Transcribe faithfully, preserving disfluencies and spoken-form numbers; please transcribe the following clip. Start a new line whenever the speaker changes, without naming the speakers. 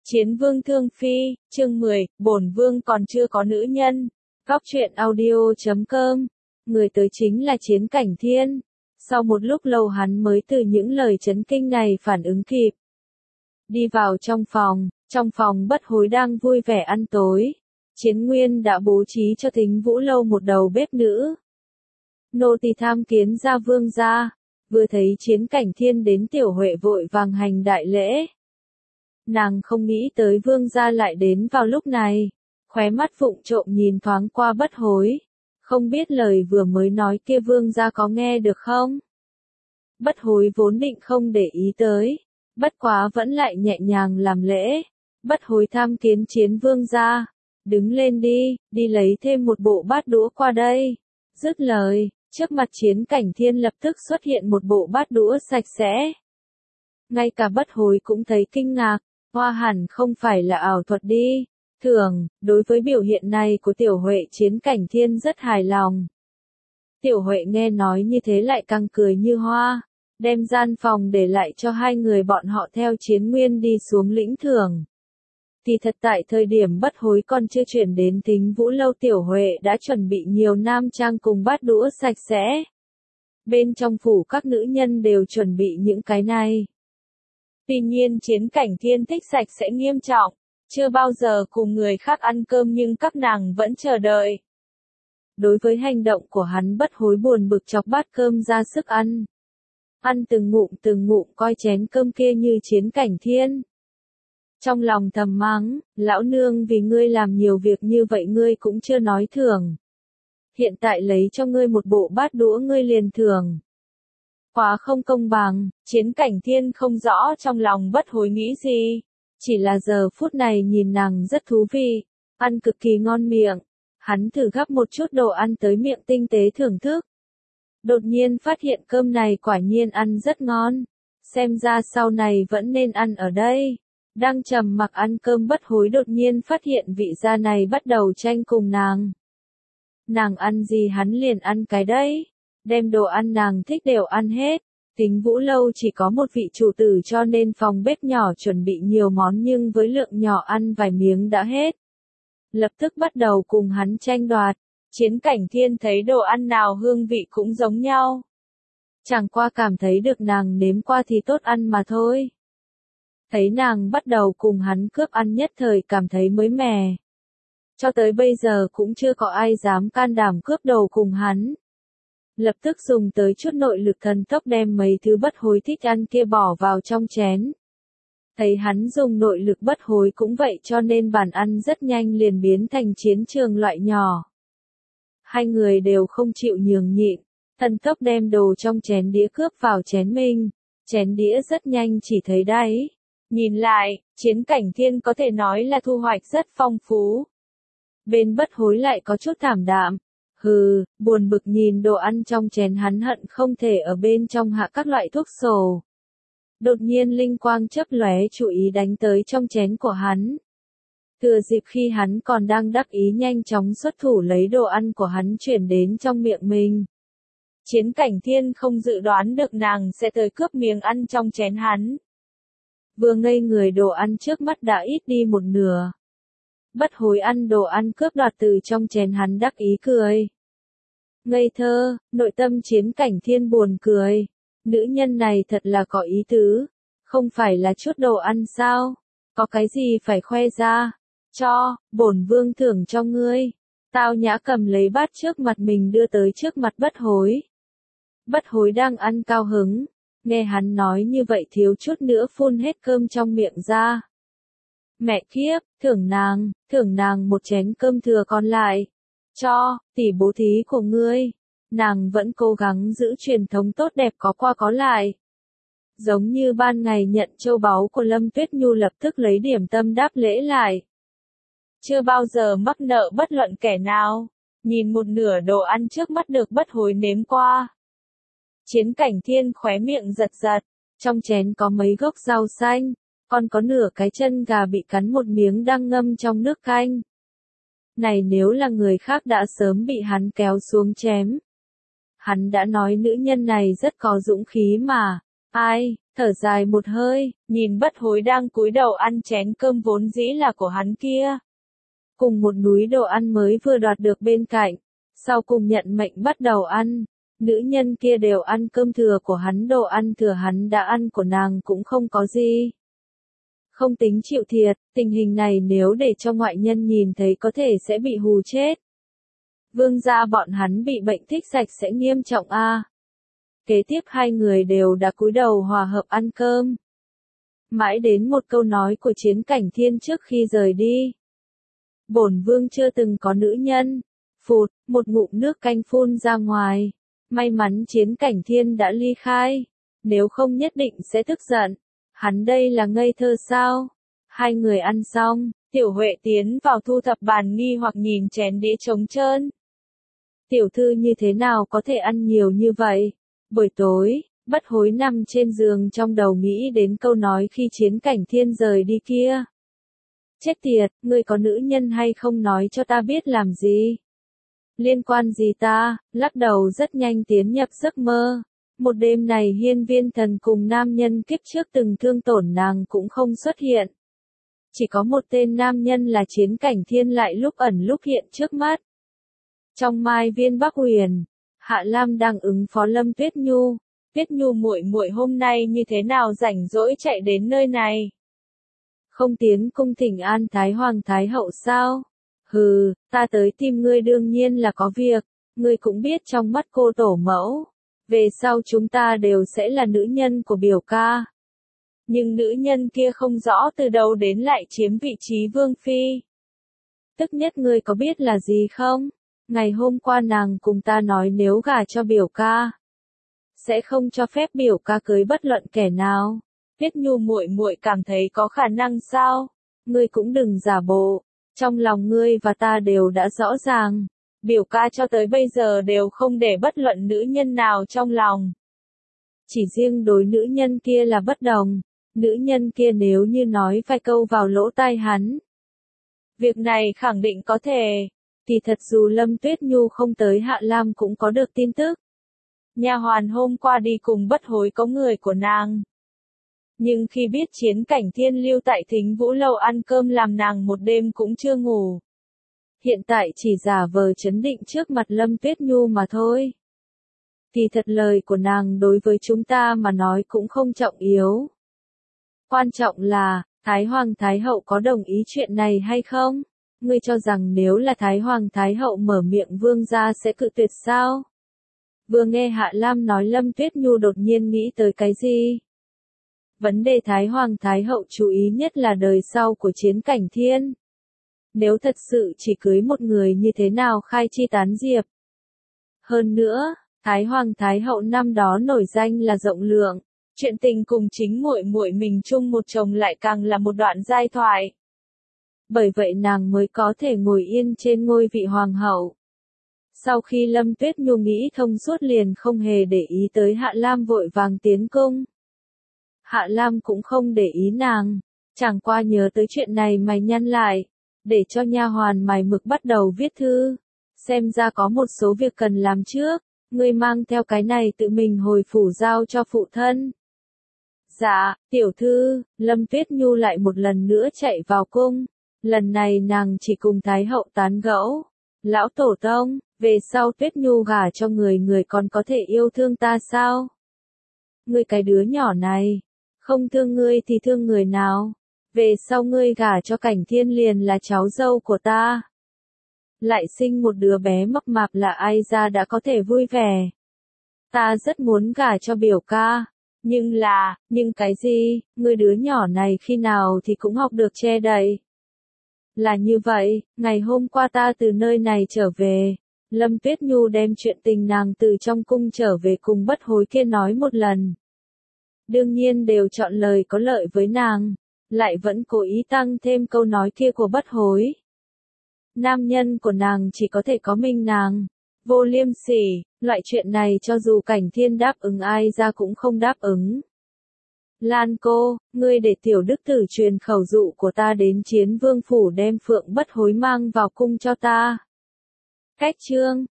Chiến vương thương phi, chương mười, bổn vương còn chưa có nữ nhân. Góc truyện audio chấm com. Người tới chính là Chiến Cảnh Thiên. Sau một lúc lâu hắn mới từ những lời chấn kinh này phản ứng kịp. Đi vào trong phòng, trong phòng Bất Hối đang vui vẻ ăn tối. Chiến Nguyên đã bố trí cho Thính Vũ Lâu một đầu bếp nữ. Nô tỳ tham kiến gia vương gia. Vừa thấy Chiến Cảnh Thiên đến, Tiểu Huệ vội vàng hành đại lễ. Nàng không nghĩ tới vương gia lại đến vào lúc này, khóe mắt vụng trộm nhìn thoáng qua Bất Hối, không biết lời vừa mới nói kia vương gia có nghe được không? Bất Hối vốn định không để ý tới, bất quá vẫn lại nhẹ nhàng làm lễ. Bất Hối tham kiến Chiến vương gia, đứng lên đi, đi lấy thêm một bộ bát đũa qua đây. Dứt lời, trước mặt Chiến Cảnh Thiên lập tức xuất hiện một bộ bát đũa sạch sẽ. Ngay cả Bất Hối cũng thấy kinh ngạc. Hoa hẳn không phải là ảo thuật đi. Thường, đối với biểu hiện này của Tiểu Huệ, Chiến Cảnh Thiên rất hài lòng. Tiểu Huệ nghe nói như thế lại càng cười như hoa, đem gian phòng để lại cho hai người bọn họ theo Chiến Nguyên đi xuống lĩnh thưởng. Thì thật tại thời điểm Bất Hối còn chưa chuyển đến Thính Vũ Lâu, Tiểu Huệ đã chuẩn bị nhiều nam trang cùng bát đũa sạch sẽ. Bên trong phủ các nữ nhân đều chuẩn bị những cái này. Tuy nhiên Chiến Cảnh Thiên thích sạch sẽ nghiêm trọng, chưa bao giờ cùng người khác ăn cơm nhưng các nàng vẫn chờ đợi. Đối với hành động của hắn, Bất Hối buồn bực chọc bát cơm ra sức ăn. Ăn từng ngụm từng ngụm coi chén cơm kia như Chiến Cảnh Thiên. Trong lòng thầm mắng, lão nương vì ngươi làm nhiều việc như vậy ngươi cũng chưa nói thưởng. Hiện tại lấy cho ngươi một bộ bát đũa ngươi liền thưởng. Quá không công bằng. Chiến Cảnh Thiên không rõ trong lòng Bất Hối nghĩ gì. Chỉ là giờ phút này nhìn nàng rất thú vị, ăn cực kỳ ngon miệng. Hắn thử gắp một chút đồ ăn tới miệng tinh tế thưởng thức. Đột nhiên phát hiện cơm này quả nhiên ăn rất ngon. Xem ra sau này vẫn nên ăn ở đây. Đang trầm mặc ăn cơm, Bất Hối đột nhiên phát hiện vị gia này bắt đầu tranh cùng nàng. Nàng ăn gì hắn liền ăn cái đấy. Đem đồ ăn nàng thích đều ăn hết. Thính Vũ Lâu chỉ có một vị chủ tử cho nên phòng bếp nhỏ chuẩn bị nhiều món nhưng với lượng nhỏ ăn vài miếng đã hết. Lập tức bắt đầu cùng hắn tranh đoạt. Chiến Cảnh Thiên thấy đồ ăn nào hương vị cũng giống nhau. Chẳng qua cảm thấy được nàng nếm qua thì tốt ăn mà thôi. Thấy nàng bắt đầu cùng hắn cướp ăn nhất thời cảm thấy mới mẻ. Cho tới bây giờ cũng chưa có ai dám can đảm cướp đồ cùng hắn. Lập tức dùng tới chút nội lực thần tốc đem mấy thứ Bất Hối thích ăn kia bỏ vào trong chén. Thấy hắn dùng nội lực, Bất Hối cũng vậy cho nên bàn ăn rất nhanh liền biến thành chiến trường loại nhỏ. Hai người đều không chịu nhường nhịn, thần tốc đem đồ trong chén đĩa cướp vào chén mình. Chén đĩa rất nhanh chỉ thấy đáy. Nhìn lại, Chiến Cảnh Thiên có thể nói là thu hoạch rất phong phú. Bên Bất Hối lại có chút thảm đạm. Hừ, buồn bực nhìn đồ ăn trong chén, hắn hận không thể ở bên trong hạ các loại thuốc sổ. Đột nhiên linh quang chớp lóe, chú ý đánh tới trong chén của hắn. Thừa dịp khi hắn còn đang đắc ý nhanh chóng xuất thủ lấy đồ ăn của hắn chuyển đến trong miệng mình. Chiến Cảnh Thiên không dự đoán được nàng sẽ tới cướp miếng ăn trong chén hắn. Vừa ngây người, đồ ăn trước mắt đã ít đi một nửa. Bất Hối ăn đồ ăn cướp đoạt từ trong chén hắn đắc ý cười. Ngây thơ, nội tâm Chiến Cảnh Thiên buồn cười. Nữ nhân này thật là có ý tứ. Không phải là chút đồ ăn sao? Có cái gì phải khoe ra? Cho, bổn vương thưởng cho ngươi. Tao nhã cầm lấy bát trước mặt mình đưa tới trước mặt Bất Hối. Bất Hối đang ăn cao hứng. Nghe hắn nói như vậy thiếu chút nữa phun hết cơm trong miệng ra. Mẹ kiếp, thưởng nàng, thưởng nàng một chén cơm thừa còn lại. Cho, tỷ bố thí của ngươi. Nàng vẫn cố gắng giữ truyền thống tốt đẹp có qua có lại. Giống như ban ngày nhận châu báu của Lâm Tuyết Nhu, lập tức lấy điểm tâm đáp lễ lại. Chưa bao giờ mắc nợ bất luận kẻ nào. Nhìn một nửa đồ ăn trước mắt được Bất Hối nếm qua. Chiến Cảnh Thiên khóe miệng giật giật. Trong chén có mấy gốc rau xanh. Còn có nửa cái chân gà bị cắn một miếng đang ngâm trong nước canh. Này nếu là người khác đã sớm bị hắn kéo xuống chém. Hắn đã nói nữ nhân này rất có dũng khí mà. Ai, thở dài một hơi, nhìn Bất Hối đang cúi đầu ăn chén cơm vốn dĩ là của hắn kia. Cùng một núi đồ ăn mới vừa đoạt được bên cạnh, sau cùng nhận mệnh bắt đầu ăn. Nữ nhân kia đều ăn cơm thừa của hắn, đồ ăn thừa hắn đã ăn của nàng cũng không có gì. Không tính chịu thiệt, tình hình này nếu để cho ngoại nhân nhìn thấy có thể sẽ bị hù chết. Vương gia bọn hắn bị bệnh thích sạch sẽ nghiêm trọng a. À. Kế tiếp hai người đều đã cúi đầu hòa hợp ăn cơm. Mãi đến một câu nói của Chiến Cảnh Thiên trước khi rời đi. Bổn vương chưa từng có nữ nhân. Phụt, một ngụm nước canh phun ra ngoài. May mắn Chiến Cảnh Thiên đã ly khai. Nếu không nhất định sẽ tức giận. Hắn đây là ngây thơ sao? Hai người ăn xong, Tiểu Huệ tiến vào thu thập bàn nghi hoặc nhìn chén đĩa trống trơn. Tiểu thư như thế nào có thể ăn nhiều như vậy? Buổi tối, Bất Hối nằm trên giường trong đầu nghĩ đến câu nói khi Chiến Cảnh Thiên rời đi kia. Chết tiệt, ngươi có nữ nhân hay không nói cho ta biết làm gì? Liên quan gì ta? Lắc đầu rất nhanh tiến nhập giấc mơ. Một đêm này Hiên Viên Thần cùng nam nhân kiếp trước từng thương tổn nàng cũng không xuất hiện. Chỉ có một tên nam nhân là Chiến Cảnh Thiên lại lúc ẩn lúc hiện trước mắt. Trong Mai Viên Bắc Huyền, Hạ Lam đang ứng phó Lâm Tuyết Nhu. Tuyết Nhu muội muội hôm nay như thế nào rảnh rỗi chạy đến nơi này? Không tiến cung thỉnh an Thái Hoàng Thái Hậu sao? Hừ, ta tới tìm ngươi đương nhiên là có việc. Ngươi cũng biết trong mắt cô tổ mẫu. Về sau chúng ta đều sẽ là nữ nhân của biểu ca. Nhưng nữ nhân kia không rõ từ đâu đến lại chiếm vị trí vương phi. Tức nhất ngươi có biết là gì không? Ngày hôm qua nàng cùng ta nói nếu gả cho biểu ca, sẽ không cho phép biểu ca cưới bất luận kẻ nào. Tuyết Nhu muội muội cảm thấy có khả năng sao? Ngươi cũng đừng giả bộ, trong lòng ngươi và ta đều đã rõ ràng. Biểu ca cho tới bây giờ đều không để bất luận nữ nhân nào trong lòng. Chỉ riêng đối nữ nhân kia là bất đồng. Nữ nhân kia nếu như nói vài câu vào lỗ tai hắn, việc này khẳng định có thể. Thì thật dù Lâm Tuyết Nhu không tới Hạ Lam cũng có được tin tức. Nha hoàn hôm qua đi cùng Bất Hối có người của nàng. Nhưng khi biết Chiến Cảnh Thiên lưu tại Thính Vũ Lâu ăn cơm làm nàng một đêm cũng chưa ngủ. Hiện tại chỉ giả vờ trấn định trước mặt Lâm Tuyết Nhu mà thôi. Thì thật lời của nàng đối với chúng ta mà nói cũng không trọng yếu. Quan trọng là, Thái Hoàng Thái Hậu có đồng ý chuyện này hay không? Ngươi cho rằng nếu là Thái Hoàng Thái Hậu mở miệng vương gia sẽ cự tuyệt sao? Vừa nghe Hạ Lam nói Lâm Tuyết Nhu đột nhiên nghĩ tới cái gì? Vấn đề Thái Hoàng Thái Hậu chú ý nhất là đời sau của Chiến Cảnh Thiên. Nếu thật sự chỉ cưới một người như thế nào khai chi tán diệp. Hơn nữa, Thái Hoàng Thái Hậu năm đó nổi danh là rộng lượng, chuyện tình cùng chính muội muội mình chung một chồng lại càng là một đoạn giai thoại. Bởi vậy nàng mới có thể ngồi yên trên ngôi vị hoàng hậu. Sau khi Lâm Tuyết Nhu nghĩ thông suốt liền không hề để ý tới Hạ Lam vội vàng tiến cung. Hạ Lam cũng không để ý nàng, chẳng qua nhớ tới chuyện này mày nhăn lại, để cho nha hoàn mày mực bắt đầu viết thư. Xem ra có một số việc cần làm trước, ngươi mang theo cái này tự mình hồi phủ giao cho phụ thân. Dạ, tiểu thư, Lâm Tuyết Nhu lại một lần nữa chạy vào cung. Lần này nàng chỉ cùng Thái Hậu tán gẫu. Lão tổ tông, về sau Tuyết Nhu gả cho người người còn có thể yêu thương ta sao? Ngươi cái đứa nhỏ này, không thương ngươi thì thương người nào? Về sau ngươi gả cho Cảnh Thiên liền là cháu dâu của ta. Lại sinh một đứa bé mập mạp là ai ra đã có thể vui vẻ. Ta rất muốn gả cho biểu ca. Nhưng là, nhưng cái gì, ngươi đứa nhỏ này khi nào thì cũng học được che đậy. Là như vậy, ngày hôm qua ta từ nơi này trở về, Lâm Tuyết Nhu đem chuyện tình nàng từ trong cung trở về cùng Bất Hối kia nói một lần. Đương nhiên đều chọn lời có lợi với nàng, lại vẫn cố ý tăng thêm câu nói kia của Bất Hối. Nam nhân của nàng chỉ có thể có mình nàng, vô liêm sỉ, loại chuyện này cho dù Cảnh Thiên đáp ứng ai ra cũng không đáp ứng. Lan cô, ngươi để tiểu đức tử truyền khẩu dụ của ta đến Chiến Vương phủ đem Phượng Bất Hối mang vào cung cho ta. Cách chương